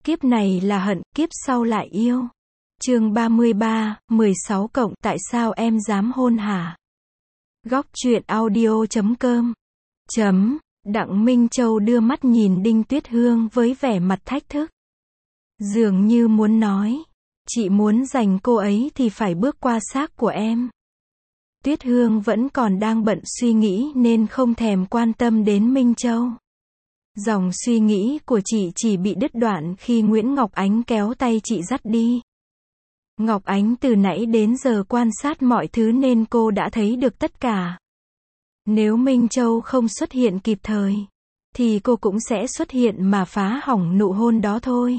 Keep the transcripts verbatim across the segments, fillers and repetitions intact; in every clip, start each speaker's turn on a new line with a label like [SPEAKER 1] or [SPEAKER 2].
[SPEAKER 1] Kiếp này là hận, kiếp sau lại yêu. Chương ba mươi ba, mười sáu cộng, tại sao em dám hôn hả? Góc truyện audio chấm com. Chấm, Đặng Minh Châu đưa mắt nhìn Đinh Tuyết Hương với vẻ mặt thách thức. Dường như muốn nói, chị muốn giành cô ấy thì phải bước qua xác của em. Tuyết Hương vẫn còn đang bận suy nghĩ nên không thèm quan tâm đến Minh Châu. Dòng suy nghĩ của chị chỉ bị đứt đoạn khi Nguyễn Ngọc Ánh kéo tay chị dắt đi. Ngọc Ánh từ nãy đến giờ quan sát mọi thứ nên cô đã thấy được tất cả. Nếu Minh Châu không xuất hiện kịp thời, thì cô cũng sẽ xuất hiện mà phá hỏng nụ hôn đó thôi.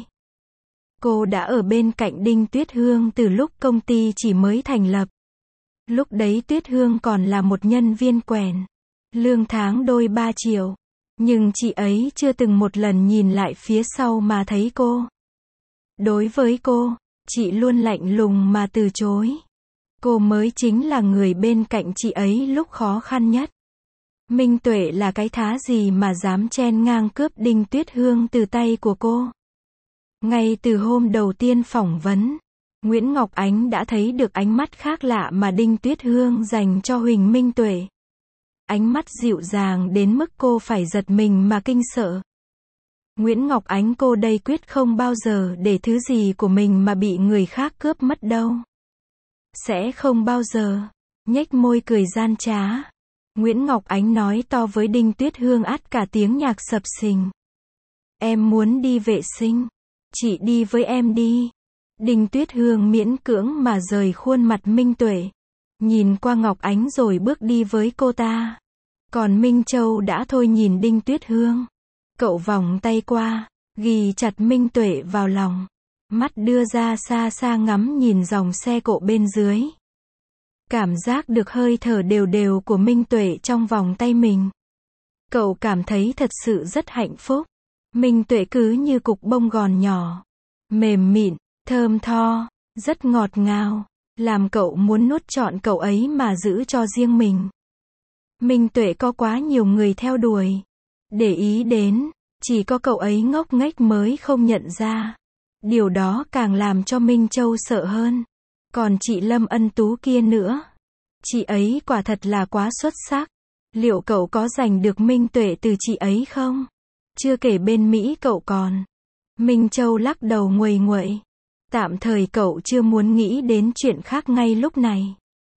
[SPEAKER 1] Cô đã ở bên cạnh Đinh Tuyết Hương từ lúc công ty chỉ mới thành lập. Lúc đấy Tuyết Hương còn là một nhân viên quèn, lương tháng đôi ba triệu. Nhưng chị ấy chưa từng một lần nhìn lại phía sau mà thấy cô. Đối với cô, chị luôn lạnh lùng mà từ chối. Cô mới chính là người bên cạnh chị ấy lúc khó khăn nhất. Minh Tuệ là cái thá gì mà dám chen ngang cướp Đinh Tuyết Hương từ tay của cô. Ngay từ hôm đầu tiên phỏng vấn, Nguyễn Ngọc Ánh đã thấy được ánh mắt khác lạ mà Đinh Tuyết Hương dành cho Huỳnh Minh Tuệ. Ánh mắt dịu dàng đến mức cô phải giật mình mà kinh sợ. Nguyễn Ngọc Ánh cô đây quyết không bao giờ để thứ gì của mình mà bị người khác cướp mất đâu. Sẽ không bao giờ. Nhếch môi cười gian trá, Nguyễn Ngọc Ánh nói to với Đinh Tuyết Hương át cả tiếng nhạc sập sình. Em muốn đi vệ sinh. Chị đi với em đi. Đinh Tuyết Hương miễn cưỡng mà rời khuôn mặt Minh Tuệ. Nhìn qua Ngọc Ánh rồi bước đi với cô ta. Còn Minh Châu đã thôi nhìn Đinh Tuyết Hương. Cậu vòng tay qua, ghì chặt Minh Tuệ vào lòng. Mắt đưa ra xa xa ngắm nhìn dòng xe cộ bên dưới. Cảm giác được hơi thở đều đều của Minh Tuệ trong vòng tay mình. Cậu cảm thấy thật sự rất hạnh phúc. Minh Tuệ cứ như cục bông gòn nhỏ. Mềm mịn, thơm tho, rất ngọt ngào. Làm cậu muốn nuốt trọn cậu ấy mà giữ cho riêng mình. Minh Tuệ có quá nhiều người theo đuổi. Để ý đến, chỉ có cậu ấy ngốc nghếch mới không nhận ra. Điều đó càng làm cho Minh Châu sợ hơn. Còn chị Lâm Ân Tú kia nữa. Chị ấy quả thật là quá xuất sắc. Liệu cậu có giành được Minh Tuệ từ chị ấy không? Chưa kể bên Mỹ cậu còn. Minh Châu lắc đầu nguầy nguậy. Tạm thời cậu chưa muốn nghĩ đến chuyện khác ngay lúc này.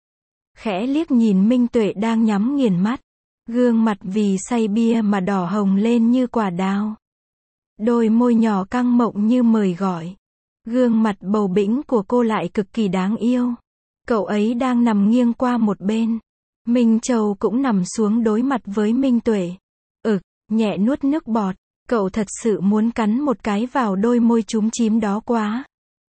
[SPEAKER 1] Khẽ liếc nhìn Minh Tuệ đang nhắm nghiền mắt. Gương mặt vì say bia mà đỏ hồng lên như quả đào. Đôi môi nhỏ căng mọng như mời gọi. Gương mặt bầu bĩnh của cô lại cực kỳ đáng yêu. Cậu ấy đang nằm nghiêng qua một bên. Minh Châu cũng nằm xuống đối mặt với Minh Tuệ. Ực, nhẹ nuốt nước bọt. Cậu thật sự muốn cắn một cái vào đôi môi chúm chím đó quá.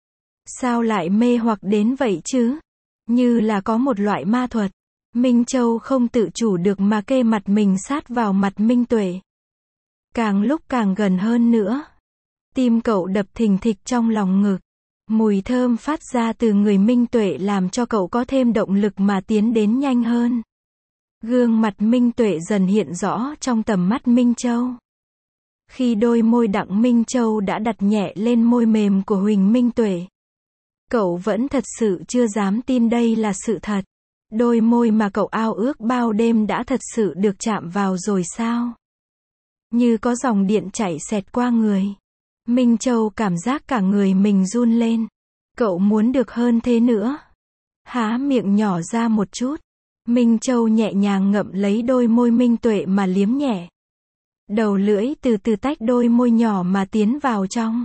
[SPEAKER 1] Sao lại mê hoặc đến vậy chứ? Như là có một loại ma thuật. Minh Châu không tự chủ được mà kê mặt mình sát vào mặt Minh Tuệ. Càng lúc càng gần hơn nữa. Tim cậu đập thình thịch trong lòng ngực. Mùi thơm phát ra từ người Minh Tuệ làm cho cậu có thêm động lực mà tiến đến nhanh hơn. Gương mặt Minh Tuệ dần hiện rõ trong tầm mắt Minh Châu. Khi đôi môi Đặng Minh Châu đã đặt nhẹ lên môi mềm của Huỳnh Minh Tuệ. Cậu vẫn thật sự chưa dám tin đây là sự thật. Đôi môi mà cậu ao ước bao đêm đã thật sự được chạm vào rồi sao? Như có dòng điện chảy xẹt qua người. Minh Châu cảm giác cả người mình run lên. Cậu muốn được hơn thế nữa. Há miệng nhỏ ra một chút. Minh Châu nhẹ nhàng ngậm lấy đôi môi Minh Tuệ mà liếm nhẹ. Đầu lưỡi từ từ tách đôi môi nhỏ mà tiến vào trong.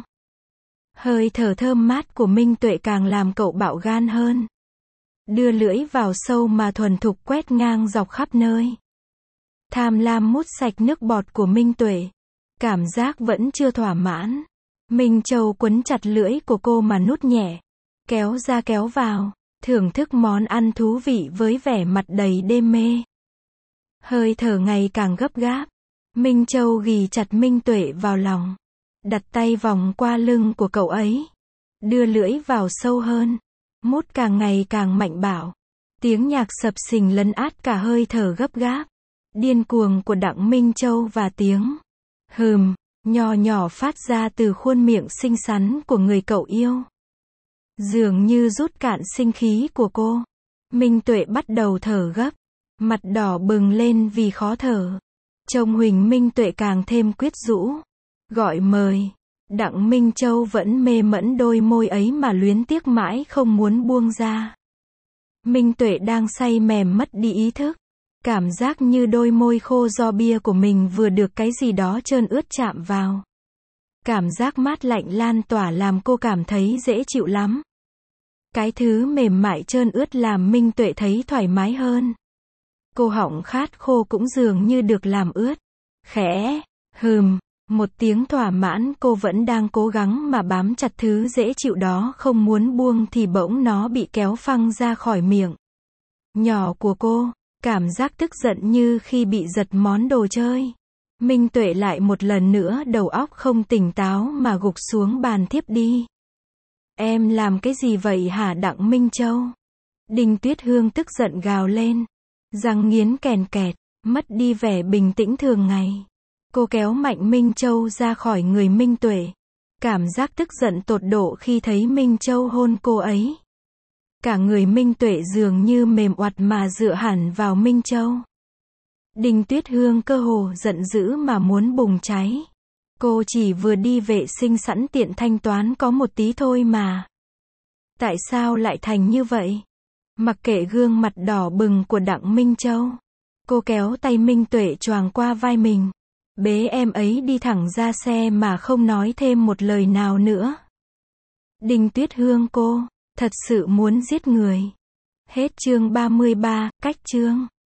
[SPEAKER 1] Hơi thở thơm mát của Minh Tuệ càng làm cậu bạo gan hơn. Đưa lưỡi vào sâu mà thuần thục quét ngang dọc khắp nơi. Tham lam mút sạch nước bọt của Minh Tuệ. Cảm giác vẫn chưa thỏa mãn. Minh Châu quấn chặt lưỡi của cô mà nút nhẹ. Kéo ra kéo vào. Thưởng thức món ăn thú vị với vẻ mặt đầy đam mê. Hơi thở ngày càng gấp gáp. Minh Châu ghì chặt Minh Tuệ vào lòng. Đặt tay vòng qua lưng của cậu ấy. Đưa lưỡi vào sâu hơn. Mút càng ngày càng mạnh bạo. Tiếng nhạc sập sình lấn át cả hơi thở gấp gáp. Điên cuồng của Đặng Minh Châu và tiếng hừm nho nhỏ phát ra từ khuôn miệng xinh xắn của người cậu yêu. Dường như rút cạn sinh khí của cô. Minh Tuệ bắt đầu thở gấp, mặt đỏ bừng lên vì khó thở. Trông Huỳnh Minh Tuệ càng thêm quyết rũ. Gọi mời. Đặng Minh Châu vẫn mê mẫn đôi môi ấy mà luyến tiếc mãi không muốn buông ra. Minh Tuệ đang say mềm mất đi ý thức. Cảm giác như đôi môi khô do bia của mình vừa được cái gì đó trơn ướt chạm vào. Cảm giác mát lạnh lan tỏa làm cô cảm thấy dễ chịu lắm. Cái thứ mềm mại trơn ướt làm Minh Tuệ thấy thoải mái hơn. Cô họng khát khô cũng dường như được làm ướt. Khẽ, hừm, một tiếng thỏa mãn, cô vẫn đang cố gắng mà bám chặt thứ dễ chịu đó không muốn buông thì bỗng nó bị kéo phăng ra khỏi miệng nhỏ của cô. Cảm giác tức giận như khi bị giật món đồ chơi. Minh Tuệ lại một lần nữa đầu óc không tỉnh táo mà gục xuống bàn thiếp đi. Em làm cái gì vậy hả Đặng Minh Châu? Đinh Tuyết Hương tức giận gào lên. Răng nghiến kèn kẹt, mất đi vẻ bình tĩnh thường ngày. Cô kéo mạnh Minh Châu ra khỏi người Minh Tuệ. Cảm giác tức giận tột độ khi thấy Minh Châu hôn cô ấy. Cả người Minh Tuệ dường như mềm oặt mà dựa hẳn vào Minh Châu. Đinh Tuyết Hương cơ hồ giận dữ mà muốn bùng cháy. Cô chỉ vừa đi vệ sinh sẵn tiện thanh toán có một tí thôi mà. Tại sao lại thành như vậy? Mặc kệ gương mặt đỏ bừng của Đặng Minh Châu, cô kéo tay Minh Tuệ choàng qua vai mình, bế em ấy đi thẳng ra xe mà không nói thêm một lời nào nữa. Đinh Tuyết Hương cô thật sự muốn giết người. Hết chương ba mươi ba, cách chương